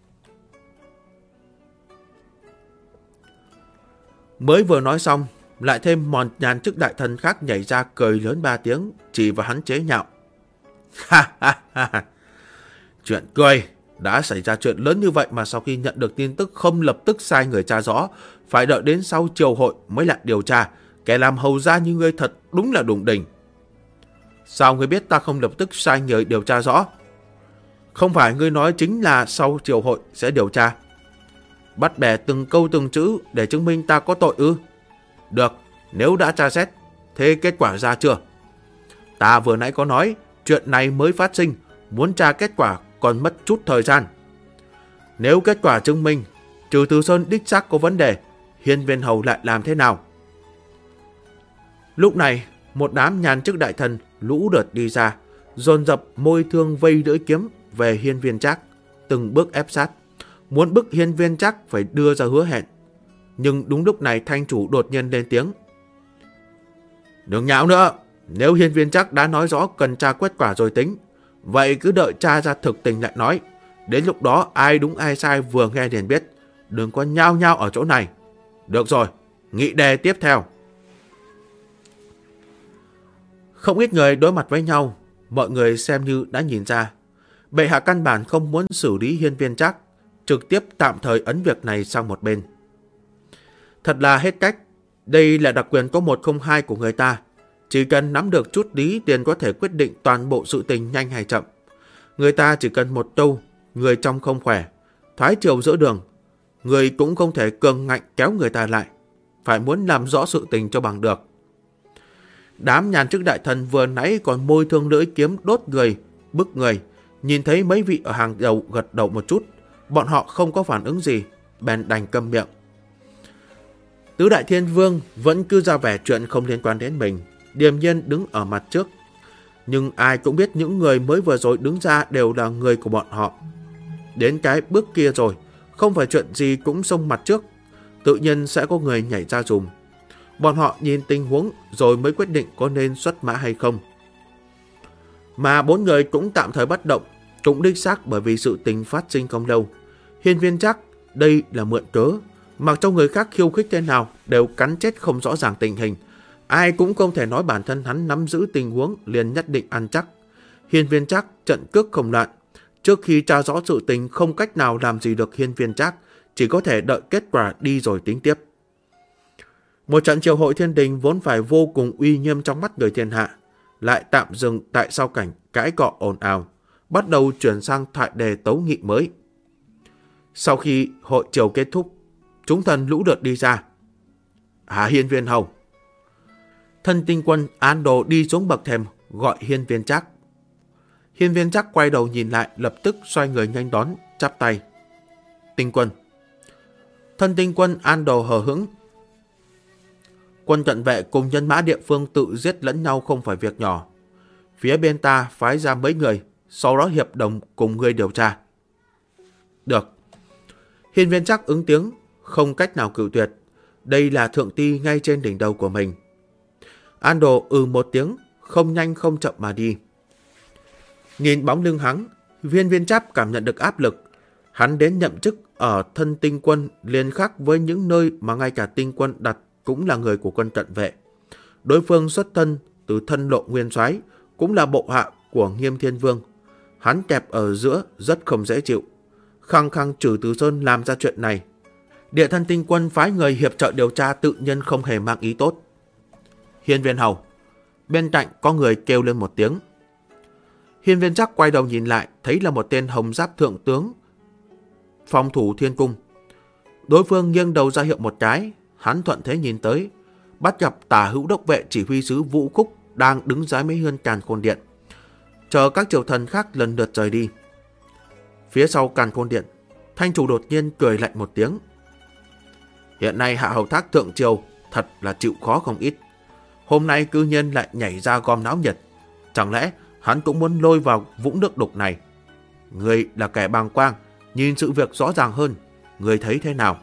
Mới vừa nói xong, lại thêm một nhàn chức đại thần khác nhảy ra cười lớn 3 tiếng, chỉ vào hắn chế nhạo. Ha ha ha! Chuyện cười! Đã xảy ra chuyện lớn như vậy mà sau khi nhận được tin tức không lập tức sai người tra rõ, phải đợi đến sau triều hội mới lại điều tra. Kẻ làm hầu gia như ngươi thật đúng là đủng đỉnh. Sao ngươi biết ta không lập tức sai người điều tra rõ? Không phải ngươi nói chính là sau triều hội sẽ điều tra. Bắt bẻ từng câu từng chữ để chứng minh ta có tội ư? Được, nếu đã tra xét, thế kết quả ra chưa? Ta vừa nãy có nói, chuyện này mới phát sinh, muốn tra kết quả còn mất chút thời gian. Nếu kết quả chứng minh Trừ Từ Sơn đích xác có vấn đề, Hiên Viên Hầu lại làm thế nào? Lúc này, một đám nhàn chức đại thần lũ lượt đi ra, dồn dập môi thương vây lưỡi kiếm về Hiên Viên Trác, từng bước ép sát, muốn bức Hiên Viên Trác phải đưa ra hứa hẹn. Nhưng đúng lúc này thanh chủ đột nhiên lên tiếng: đừng nhạo nữa, nếu Hiên Viên Trác đã nói rõ cần tra kết quả rồi tính, vậy cứ đợi tra ra thực tình lại nói. Đến lúc đó ai đúng ai sai vừa nghe liền biết, đừng có nhao nhao ở chỗ này. Được rồi, nghị đề tiếp theo. Không ít người đối mặt với nhau, mọi người xem như đã nhìn ra. Bệ hạ căn bản không muốn xử lý Hiên Viên Trác, trực tiếp tạm thời ấn việc này sang một bên. Thật là hết cách, đây là đặc quyền có 102 của người ta. Chỉ cần nắm được chút lý liền có thể quyết định toàn bộ sự tình nhanh hay chậm. Người ta chỉ cần một câu, người trong không khỏe, thoái triều giữa đường. Người cũng không thể cường ngạnh kéo người ta lại, phải muốn làm rõ sự tình cho bằng được. Đám nhàn chức đại thần vừa nãy còn môi thương lưỡi kiếm đốt người, bức người, nhìn thấy mấy vị ở hàng đầu gật đầu một chút, bọn họ không có phản ứng gì, bèn đành câm miệng. Tứ Đại Thiên Vương vẫn cứ ra vẻ chuyện không liên quan đến mình, điềm nhiên đứng ở mặt trước. Nhưng ai cũng biết những người mới vừa rồi đứng ra đều là người của bọn họ. Đến cái bước kia rồi, không phải chuyện gì cũng xông mặt trước, tự nhiên sẽ có người nhảy ra dùm. Bọn họ nhìn tình huống rồi mới quyết định có nên xuất mã hay không. Mà 4 người cũng tạm thời bất động, cũng đích xác bởi vì sự tình phát sinh không lâu. Hiên Viên Trác đây là mượn cớ, mặc cho người khác khiêu khích thế nào đều cắn chết không rõ ràng tình hình. Ai cũng không thể nói bản thân hắn nắm giữ tình huống liền nhất định ăn chắc. Hiên Viên Trác trận cước không loạn, trước khi tra rõ sự tình không cách nào làm gì được Hiên Viên Trác, chỉ có thể đợi kết quả đi rồi tính tiếp. Một trận triều hội thiên đình vốn phải vô cùng uy nghiêm trong mắt người thiên hạ, lại tạm dừng tại sau cảnh cãi cọ ồn ào, bắt đầu chuyển sang thoại đề tấu nghị mới. Sau khi hội triều kết thúc, chúng thần lũ lượt đi ra. Hiên Viên Hầu. Thân tinh quân An Đồ đi xuống bậc thềm gọi Hiên Viên Trác. Hiên Viên Trác quay đầu nhìn lại, lập tức xoay người nhanh đón, chắp tay. Tinh quân. Thân tinh quân An Đồ hờ hững. Quân cận vệ cùng nhân mã địa phương tự giết lẫn nhau không phải việc nhỏ. Phía bên ta phái ra mấy người, sau đó hiệp đồng cùng ngươi điều tra. Được. Hiên Viên Trác ứng tiếng, không cách nào cự tuyệt. Đây là thượng ti ngay trên đỉnh đầu của mình. An Đồ một tiếng, không nhanh không chậm mà đi. Nhìn bóng lưng hắn, Hiên Viên Trác cảm nhận được áp lực. Hắn đến nhậm chức ở thân tinh quân liền khác với những nơi mà ngay cả tinh quân đặt cũng là người của quân cận vệ. Đối phương xuất thân từ thân lộ nguyên soái, cũng là bộ hạ của Nghiêm Thiên Vương. Hắn kẹp ở giữa rất không dễ chịu. khăng khăng trừ Từ Sơn làm ra chuyện này. Địa Thân Tinh Quân phái người hiệp trợ điều tra tự nhiên không hề mang ý tốt. Hiên Viên Hầu. Bên cạnh có người kêu lên một tiếng. Hiên Viên Trác quay đầu nhìn lại, thấy là một tên hồng giáp thượng tướng phòng thủ Thiên Cung. Đối phương nghiêng đầu ra hiệu một cái, hắn thuận thế nhìn tới, bắt gặp Tả Hữu Đốc vệ chỉ huy sứ Vũ Khúc đang đứng dưới mấy hiên Càn Khôn Điện, chờ các triều thần khác lần lượt rời đi. Phía sau Càn Khôn Điện, Thanh chủ đột nhiên cười lạnh một tiếng. Hiện nay Hạ Hầu Thác thượng triều thật là chịu khó không ít. Hôm nay cư nhiên lại nhảy ra gom náo nhiệt. Chẳng lẽ hắn cũng muốn lôi vào vũng nước đục này? Người là kẻ bàng quang, nhìn sự việc rõ ràng hơn. Người thấy thế nào?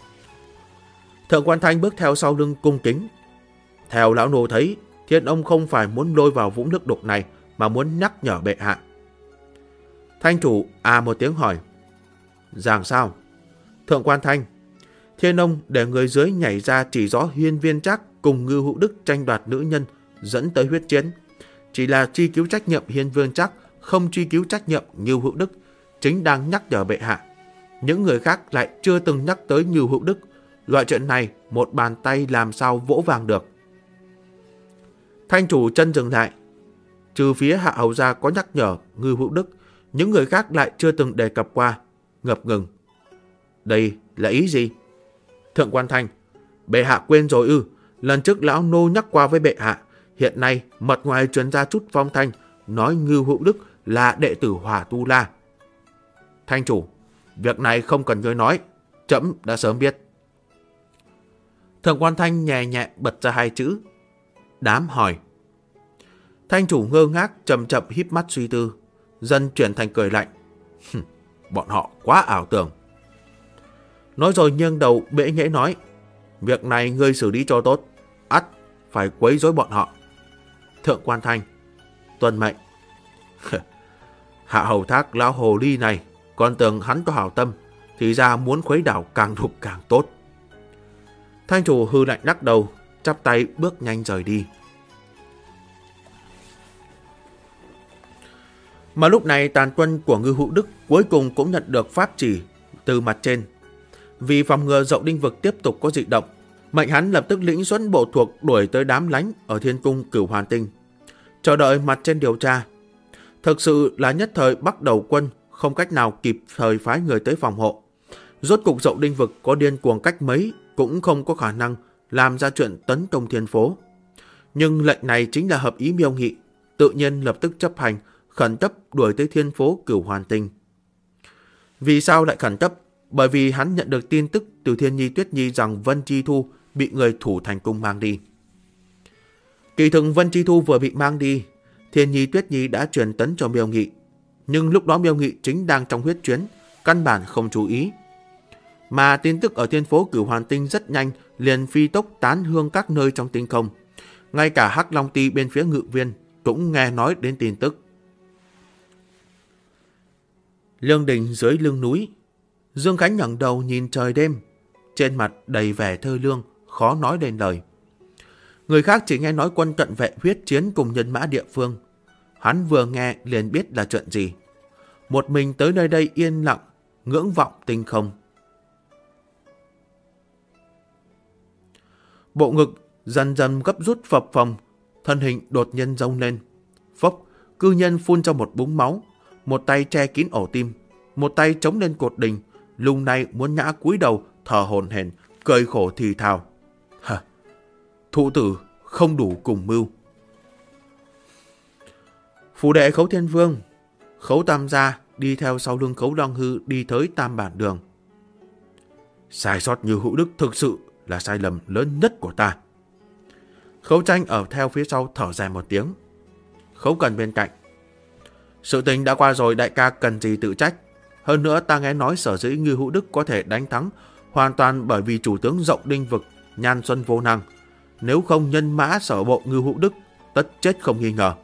Thượng quan Thanh bước theo sau lưng cung kính. Theo lão nô thấy, Thiên ông không phải muốn lôi vào vũng nước đục này, mà muốn nhắc nhở bệ hạ. Thanh chủ một tiếng hỏi. Rằng sao? Thượng quan Thanh. Thiên ông để người dưới nhảy ra chỉ rõ Hiên Viên Trác cùng Ngưu Hữu Đức tranh đoạt nữ nhân, dẫn tới huyết chiến. Chỉ là truy cứu trách nhiệm Hiên Viên Trác, không truy cứu trách nhiệm Ngưu Hữu Đức, chính đang nhắc nhở bệ hạ. Những người khác lại chưa từng nhắc tới Ngưu Hữu Đức. Loại chuyện này một bàn tay làm sao vỗ vàng được. Thanh chủ chân dừng lại. Trừ phía Hạ Hầu gia có nhắc nhở Ngưu Hữu Đức, những người khác lại chưa từng đề cập qua. Ngập ngừng. Đây là ý gì? Thượng quan Thanh. Bệ hạ quên rồi ư? Lần trước lão nô nhắc qua với bệ hạ. Hiện nay mật ngoài truyền ra chút phong thanh, nói Ngưu Hữu Đức là đệ tử Hỏa Tu La. Thanh chủ. Việc này không cần ngươi nói, trẫm đã sớm biết. Thượng quan Thanh nhẹ nhẹ bật ra hai chữ. Đám hỏi. Thanh chủ ngơ ngác chậm chậm híp mắt suy tư, dần chuyển thành cười lạnh. Bọn họ quá ảo tưởng. Nói rồi nghiêng đầu bẽ nghễ nói. Việc này ngươi xử lý cho tốt, ắt phải quấy rối bọn họ. Thượng quan Thanh. Tuân mệnh. Hạ Hầu Thác lão hồ ly này, còn tưởng hắn có hảo tâm, thì ra muốn khuấy đảo càng thục càng tốt. Thanh chủ hư lạnh lắc đầu, chắp tay bước nhanh rời đi. Mà lúc này tàn quân của Ngưu Hữu Đức cuối cùng cũng nhận được pháp chỉ từ mặt trên. Vì phòng ngừa Dậu Đinh Vực tiếp tục có dị động, mệnh hắn lập tức lĩnh dẫn bộ thuộc đuổi tới đám lánh ở Thiên Cung Cửu Hoàn Tinh, chờ đợi mặt trên điều tra. Thực sự là nhất thời bắt đầu quân, không cách nào kịp thời phái người tới phòng hộ. Rốt cục Dậu Đinh Vực có điên cuồng cách mấy cũng không có khả năng làm ra chuyện tấn công Thiên Phố. Nhưng lệnh này chính là hợp ý Miêu Nghị, tự nhiên lập tức chấp hành, khẩn cấp đuổi tới Thiên Phố Cửu Hoàn Tinh. Vì sao lại khẩn cấp? Bởi vì hắn nhận được tin tức từ Thiên Nhi Tuyết Nhi rằng Vân Chi Thu bị người thủ thành cung mang đi. Kỳ thực Vân Chi Thu vừa bị mang đi, Thiên Nhi Tuyết Nhi đã truyền tấn cho Miêu Nghị. Nhưng lúc đó Miêu Nghị chính đang trong huyết chuyến, căn bản không chú ý. Mà tin tức ở Thiên Phố Cửu Hoàn Tinh rất nhanh liền phi tốc tán hương các nơi trong tinh không. Ngay cả Hắc Long Ti bên phía Ngự Viên cũng nghe nói đến tin tức. Lương đình dưới lưng núi, Dương Khánh ngẩng đầu nhìn trời đêm, trên mặt đầy vẻ thơ lương, khó nói nên lời. Người khác chỉ nghe nói quân cận vệ huyết chiến cùng nhân mã địa phương. Hắn vừa nghe liền biết là chuyện gì. Một mình tới nơi đây yên lặng, ngưỡng vọng tinh không. Bộ ngực dần dần gấp rút phập phồng, thân hình đột nhiên rông lên. Phốc, cư nhân phun ra một búng máu, một tay che kín ổ tim, một tay chống lên cột đình, lúc này muốn ngã cúi đầu, thở hổn hển, cười khổ thì thào. Thụ tử không đủ cùng mưu. Phủ đệ Khấu Thiên Vương, Khấu Tam Gia đi theo sau lưng Khấu Long Hư đi tới Tam Bản Đường. Sai sót như Hữu Đức thực sự là sai lầm lớn nhất của ta. Khấu Tranh ở theo phía sau thở dài một tiếng. Khấu Cần bên cạnh. Sự tình đã qua rồi, đại ca cần gì tự trách. Hơn nữa ta nghe nói sở dĩ Ngưu Hữu Đức có thể đánh thắng hoàn toàn bởi vì chủ tướng Dậu Đinh Vực Nhan Xuân vô năng. Nếu không nhân mã sở bộ Ngưu Hữu Đức tất chết không nghi ngờ.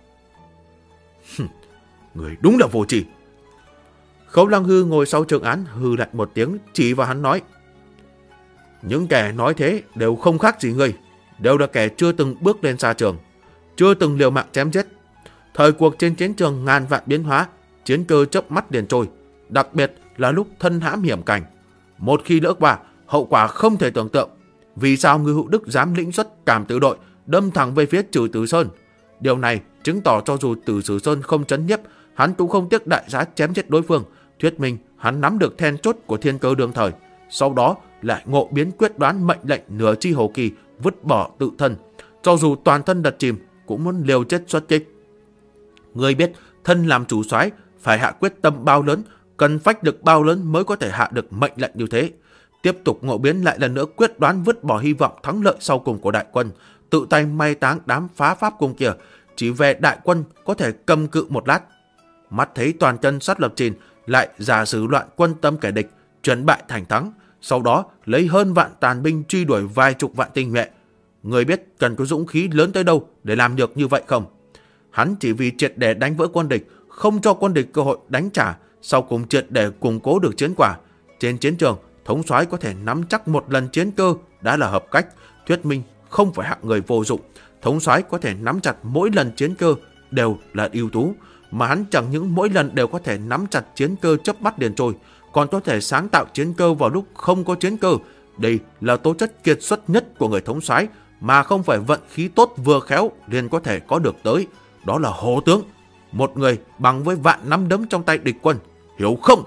Người đúng là vô tri. Khấu Lăng Hư ngồi sau trường án hừ lạnh một tiếng, chỉ vào hắn nói. Những kẻ nói thế đều không khác gì ngươi, đều là kẻ chưa từng bước lên xa trường, chưa từng liều mạng chém giết. Thời cuộc trên chiến trường ngàn vạn biến hóa, chiến cơ chớp mắt liền trôi, đặc biệt là lúc thân hãm hiểm cảnh. Một khi lỡ qua, hậu quả không thể tưởng tượng. Vì sao Ngư Hữu Đức dám lĩnh xuất Cảm Tử đội đâm thẳng về phía Trừ Tử Sơn? Điều này chứng tỏ cho dù Trừ Tử Sơn không trấn nhiếp, hắn cũng không tiếc đại giá chém chết đối phương, thuyết minh hắn nắm được then chốt của thiên cơ đương thời. Sau đó lại ngộ biến quyết đoán mệnh lệnh nửa chi hồ kỳ vứt bỏ tự thân, cho dù toàn thân đật chìm cũng muốn liều chết xuất kích. Người biết thân làm chủ soái phải hạ quyết tâm bao lớn, cần phách lực bao lớn mới có thể hạ được mệnh lệnh như thế. Tiếp tục ngộ biến lại lần nữa quyết đoán vứt bỏ hy vọng thắng lợi sau cùng của đại quân, tự tay mai táng đám phá pháp cung kia, chỉ về đại quân có thể cầm cự một lát. Mắt thấy toàn chân sát lập trình lại giả sử loạn quân tâm kẻ địch, chuyển bại thành thắng, sau đó lấy hơn vạn tàn binh truy đuổi vài chục vạn tinh nhuệ. Người biết cần có dũng khí lớn tới đâu để làm được như vậy không? Hắn chỉ vì triệt để đánh vỡ quân địch, không cho quân địch cơ hội đánh trả, sau cùng triệt để củng cố được chiến quả. Trên chiến trường, thống soái có thể nắm chắc một lần chiến cơ đã là hợp cách, thuyết minh không phải hạng người vô dụng. Thống soái có thể nắm chặt mỗi lần chiến cơ đều là ưu tú, mà hắn chẳng những mỗi lần đều có thể nắm chặt chiến cơ chớp mắt liền trôi, còn có thể sáng tạo chiến cơ vào lúc không có chiến cơ. Đây là tố chất kiệt xuất nhất của người thống soái, mà không phải vận khí tốt vừa khéo liền có thể có được tới. Đó là Hồ tướng, một người bằng với vạn nắm đấm trong tay địch quân, hiểu không?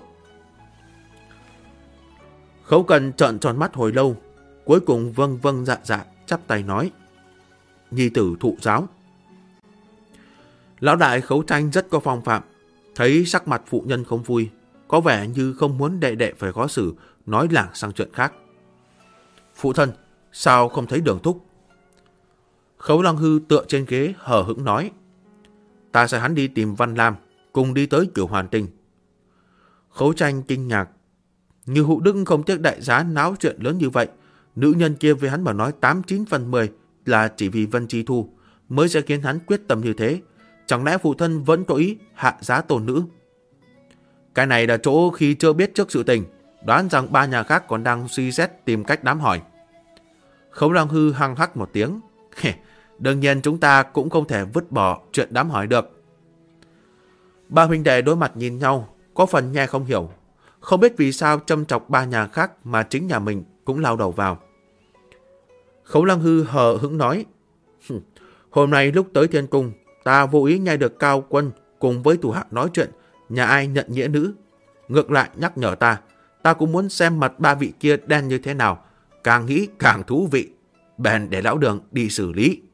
Khấu Cần trợn tròn mắt hồi lâu, cuối cùng vâng vâng dạ dạ chắp tay nói: Nhi tử thụ giáo. Lão đại Khấu Tranh rất có phong phạm, thấy sắc mặt phụ nhân không vui, có vẻ như không muốn đệ đệ phải khó xử, nói lảng sang chuyện khác. Phụ thân, sao không thấy Đường thúc? Khấu Lăng Hư tựa trên ghế hờ hững nói: Ta sẽ hắn đi tìm Văn Lam, cùng đi tới Cửu Hoàn Tinh. Khấu Tranh kinh ngạc, Như Hữu Đức không tiếc đại giá náo chuyện lớn như vậy. Nữ nhân kia với hắn mà nói 89 phần 10 là chỉ vì Vân Chi Thu mới sẽ khiến hắn quyết tâm như thế. Chẳng lẽ phụ thân vẫn có ý hạ giá tôn nữ? Cái này là chỗ khi chưa biết trước sự tình, đoán rằng ba nhà khác còn đang suy xét tìm cách đám hỏi. Khấu Lăng Hư hăng hắc một tiếng: Đương nhiên chúng ta cũng không thể vứt bỏ chuyện đám hỏi được. Ba huynh đệ đối mặt nhìn nhau, có phần nghe không hiểu, không biết vì sao châm chọc ba nhà khác mà chính nhà mình cũng lao đầu vào. Khấu Lăng Hư hờ hững nói: Hôm nay lúc tới Thiên Cung, ta vô ý nghe được Cao Quân cùng với thủ hạ nói chuyện nhà ai nhận nghĩa nữ. Ngược lại nhắc nhở ta cũng muốn xem mặt ba vị kia đen như thế nào, càng nghĩ càng thú vị, bèn để lão Đường đi xử lý.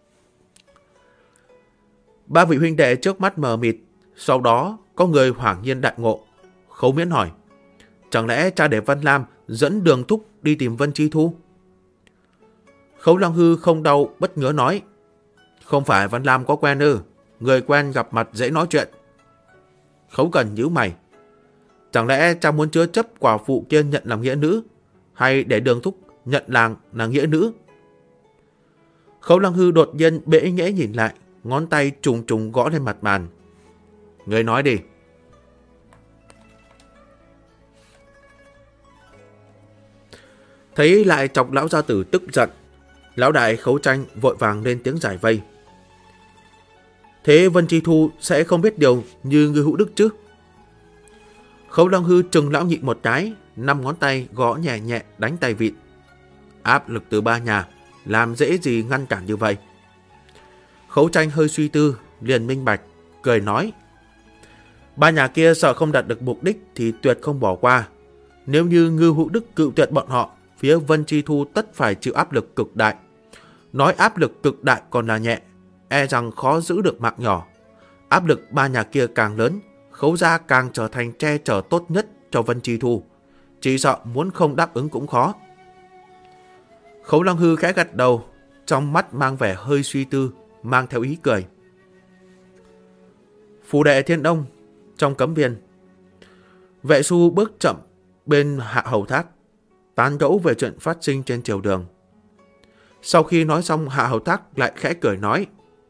Ba vị huynh đệ trước mắt mờ mịt, sau đó có người hoảng nhiên đại ngộ. Khấu Miễn hỏi: Chẳng lẽ cha để Văn Lam dẫn Đường thúc đi tìm Vân Chi Thu? Khấu Lăng Hư không đau bất ngờ nói: Không phải Văn Lam có quen ư? Người quen gặp mặt dễ nói chuyện. Khấu Cần nhíu mày: Chẳng lẽ cha muốn chứa chấp quả phụ kia nhận làm nghĩa nữ, hay để Đường thúc nhận làng là nghĩa nữ? Khấu Lăng Hư đột nhiên bẽ nghẽ nhìn lại, ngón tay trùng trùng gõ lên mặt bàn. Người nói đi. Thấy lại chọc lão gia tử tức giận, lão đại Khấu Tranh vội vàng lên tiếng giải vây. Thế Vân Chi Thu sẽ không biết điều như Ngư Hữu Đức chứ? Khấu Lăng Hư trừng lão nhị một cái, 5 ngón tay gõ nhẹ nhẹ đánh tay vịn. Áp lực từ ba nhà, làm dễ gì ngăn cản như vậy? Khấu Tranh hơi suy tư, liền minh bạch, cười nói: Ba nhà kia sợ không đạt được mục đích thì tuyệt không bỏ qua. Nếu như Ngư Hữu Đức cự tuyệt bọn họ, phía Vân Chi Thu tất phải chịu áp lực cực đại. Nói áp lực cực đại còn là nhẹ, e rằng khó giữ được mạng nhỏ. Áp lực ba nhà kia càng lớn, Khấu gia càng trở thành che chở tốt nhất cho Vân Chi Thu. Chỉ sợ muốn không đáp ứng cũng khó. Khấu Lăng Hư khẽ gật đầu, trong mắt mang vẻ hơi suy tư, mang theo ý cười. Phủ đệ Thiên Đông, trong cấm viên. Vệ Xu bước chậm bên Hạ Hầu Thác, tán gẫu về chuyện phát sinh trên triều đường. Sau khi nói xong, Hạ Hầu Thác lại khẽ cười nói: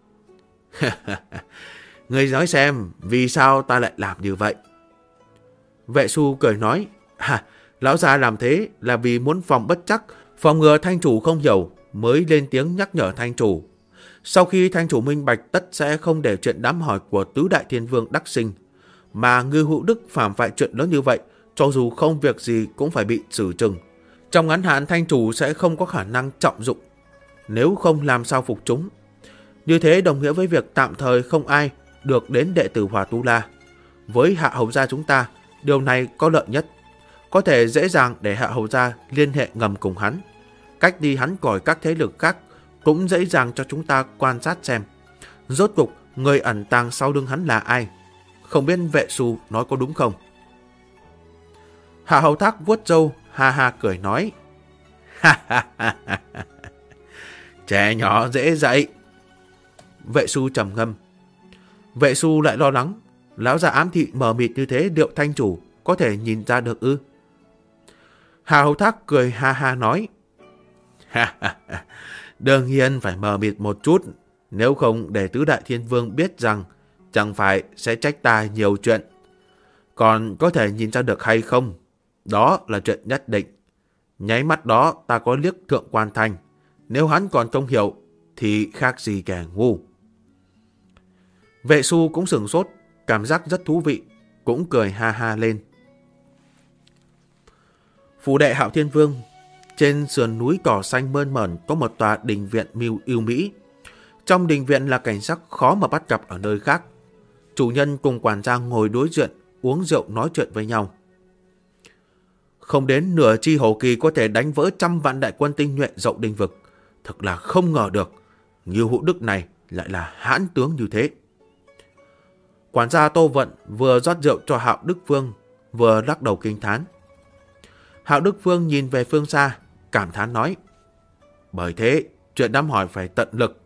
Ngươi nói xem, vì sao ta lại làm như vậy? Vệ Xu cười nói: Lão gia làm thế là vì muốn phòng bất chắc, phòng ngừa thanh chủ không hiểu, mới lên tiếng nhắc nhở thanh chủ. Sau khi thanh chủ minh bạch tất sẽ không để chuyện đám hỏi của tứ đại thiên vương đắc sinh, mà Ngư Hữu Đức phạm phải chuyện lớn như vậy, cho dù không việc gì cũng phải bị xử trừng. Trong ngắn hạn thanh chủ sẽ không có khả năng trọng dụng, nếu không làm sao phục chúng. Như thế đồng nghĩa với việc tạm thời không ai được đến đệ tử Hỏa Tu La. Với Hạ Hầu gia chúng ta, điều này có lợi nhất. Có thể dễ dàng để Hạ Hầu gia liên hệ ngầm cùng hắn. Cách đi hắn còi các thế lực khác cũng dễ dàng cho chúng ta quan sát xem rốt cuộc người ẩn tàng sau lưng hắn là ai. Không biết Vệ Xu nói có đúng không? Hạ Hầu Thác vuốt râu, ha ha cười nói. Trẻ nhỏ dễ dạy. Vệ Xu trầm ngâm. Vệ Xu lại lo lắng, lão già ám thị mờ mịt như thế liệu thanh chủ có thể nhìn ra được ư? Hạ Hầu Thác cười ha ha nói. Đương nhiên phải mờ mịt một chút, nếu không để tứ đại thiên vương biết rằng chẳng phải sẽ trách ta nhiều chuyện. Còn có thể nhìn ra được hay không, đó là chuyện nhất định. Nháy mắt đó ta có liếc Thượng Quan Thanh, nếu hắn còn không hiểu thì khác gì kẻ ngu. Vệ Xu cũng sửng sốt, cảm giác rất thú vị, cũng cười ha ha lên. Phủ đệ Hạo Thiên Vương, trên sườn núi cỏ xanh mơn mởn có một tòa đình viện ưu mỹ. Trong đình viện là cảnh sắc khó mà bắt gặp ở nơi khác. Chủ nhân cùng quản gia ngồi đối diện, uống rượu nói chuyện với nhau. Không đến nửa chi hổ kỳ có thể đánh vỡ 100 vạn đại quân tinh nhuệ Dậu Đình vực. Thật là không ngờ được, Ngưu Hữu Đức này lại là hãn tướng như thế. Quản gia Tô Vận vừa rót rượu cho Hạo Đức Vương, vừa lắc đầu kinh thán. Hạo Đức Vương nhìn về phương xa, cảm thán nói. Bởi thế, chuyện đám hỏi phải tận lực.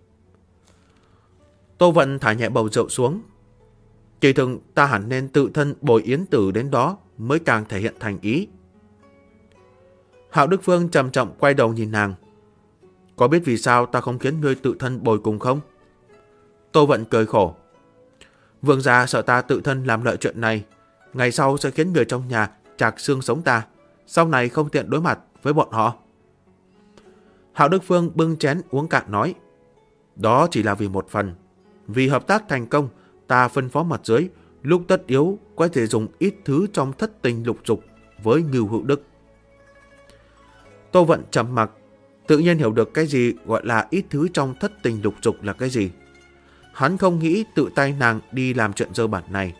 Tô Vận thả nhẹ bầu rượu xuống. Kỳ thực ta hẳn nên tự thân bồi yến tử đến đó mới càng thể hiện thành ý. Hạo Đức Vương trầm trọng quay đầu nhìn nàng. Có biết vì sao ta không khiến ngươi tự thân bồi cùng không? Tô Vận cười khổ. Vương gia sợ ta tự thân làm lợi chuyện này, ngày sau sẽ khiến người trong nhà chạc xương sống ta, sau này không tiện đối mặt với bọn họ. Hạo Đức Vương bưng chén uống cạn nói. Đó chỉ là vì một phần. Vì hợp tác thành công, ta phân phó mặt dưới, lúc tất yếu có thể dùng ít thứ trong thất tình lục dục với Ngưu Hữu Đức. Tô Vận trầm mặc, tự nhiên hiểu được cái gì gọi là ít thứ trong thất tình lục dục là cái gì. Hắn không nghĩ tự tay nàng đi làm chuyện dơ bẩn này.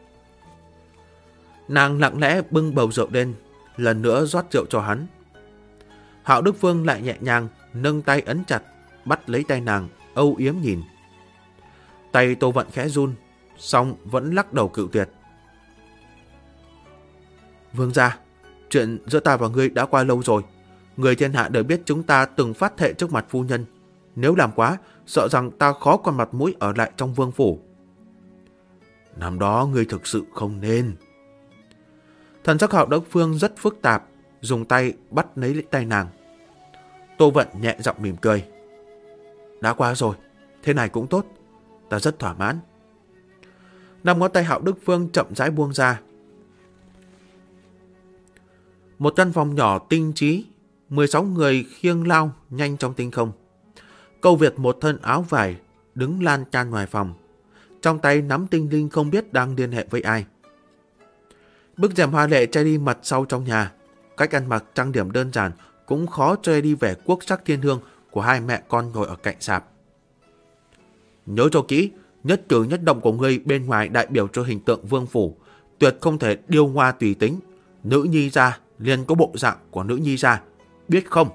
Nàng lặng lẽ bưng bầu rượu lên, lần nữa rót rượu cho hắn. Hạo Đức Vương lại nhẹ nhàng nâng tay ấn chặt, bắt lấy tay nàng, âu yếm nhìn. Tay Tô Vận khẽ run, song vẫn lắc đầu cự tuyệt. Vương gia, chuyện giữa ta và ngươi đã qua lâu rồi. Người thiên hạ đều biết chúng ta từng phát thệ trước mặt phu nhân. Nếu làm quá, sợ rằng ta khó còn mặt mũi ở lại trong vương phủ. Năm đó ngươi thực sự không nên. Thần sắc Hạo Đức Vương rất phức tạp, dùng tay bắt lấy tay nàng. Tô Vận nhẹ giọng mỉm cười. Đã qua rồi, thế này cũng tốt, ta rất thỏa mãn. 5 ngón tay Hạo Đức Vương chậm rãi buông ra. Một căn phòng nhỏ tinh trí, 16 người khiêng lao nhanh trong tinh không. Câu Việt một thân áo vải, đứng lan can ngoài phòng, trong tay nắm tinh linh không biết đang liên hệ với ai. Bức rèm hoa lệ che đi mặt sau trong nhà, cách ăn mặc trang điểm đơn giản cũng khó che đi vẻ quốc sắc thiên hương của hai mẹ con ngồi ở cạnh sạp. Nhớ cho kỹ, nhất cử nhất động của ngươi bên ngoài đại biểu cho hình tượng vương phủ, tuyệt không thể điêu ngoa tùy tính. Nữ nhi gia liền có bộ dạng của nữ nhi gia, biết không?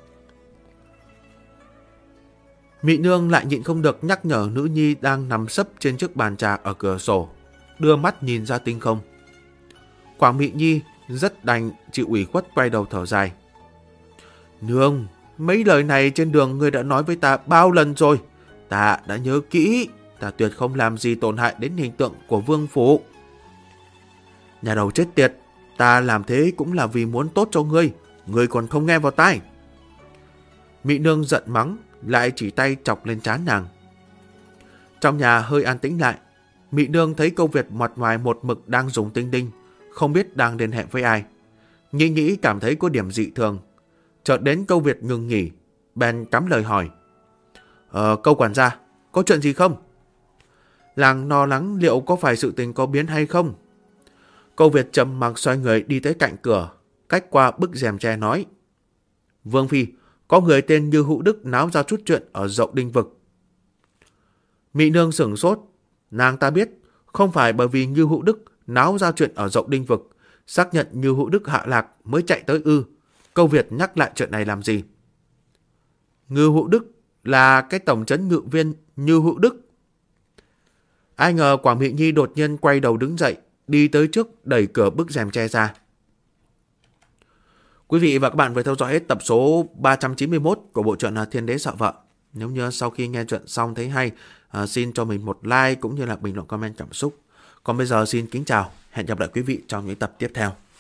Mị nương lại nhịn không được nhắc nhở nữ nhi đang nằm sấp trên chiếc bàn trà ở cửa sổ, đưa mắt nhìn ra tinh không. Quảng Mị Nhi rất đành chịu ủy khuất quay đầu thở dài. Nương, mấy lời này trên đường ngươi đã nói với ta bao lần rồi. Ta đã nhớ kỹ, ta tuyệt không làm gì tổn hại đến hình tượng của vương phủ. Nhà đầu chết tiệt, ta làm thế cũng là vì muốn tốt cho ngươi, ngươi còn không nghe vào tai. Mị nương giận mắng, lại chỉ tay chọc lên trán nàng. Trong nhà hơi an tĩnh lại, Mị nương thấy Câu Việt mặt ngoài một mực đang dùng tinh đinh, không biết đang liên hệ với ai. Nghĩ cảm thấy có điểm dị thường. Chợt đến Câu Việt ngừng nghỉ, bèn cắm lời hỏi. Câu quản gia, có chuyện gì không? Làng lo lắng liệu có phải sự tình có biến hay không? Câu Việt trầm mặc xoay người đi tới cạnh cửa, cách qua bức rèm tre nói: Vương phi, có người tên Như Hữu Đức náo ra chút chuyện ở Dậu Đinh Vực. Mỹ nương sửng sốt, nàng ta biết không phải bởi vì Như Hữu Đức náo ra chuyện ở Dậu Đinh Vực, xác nhận Như Hữu Đức hạ lạc mới chạy tới ư. Câu Việt nhắc lại chuyện này làm gì? Như Hữu Đức là cái tổng trấn ngự viên Như Hữu Đức. Ai ngờ Quảng Mỹ Nhi đột nhiên quay đầu đứng dậy, đi tới trước đẩy cửa bức rèm tre ra. Quý vị và các bạn vừa theo dõi hết tập số 391 của bộ truyện Thiên Đế Sợ Vợ. Nếu như sau khi nghe chuyện xong thấy hay, xin cho mình một like cũng như là bình luận comment cảm xúc. Còn bây giờ xin kính chào, hẹn gặp lại quý vị trong những tập tiếp theo.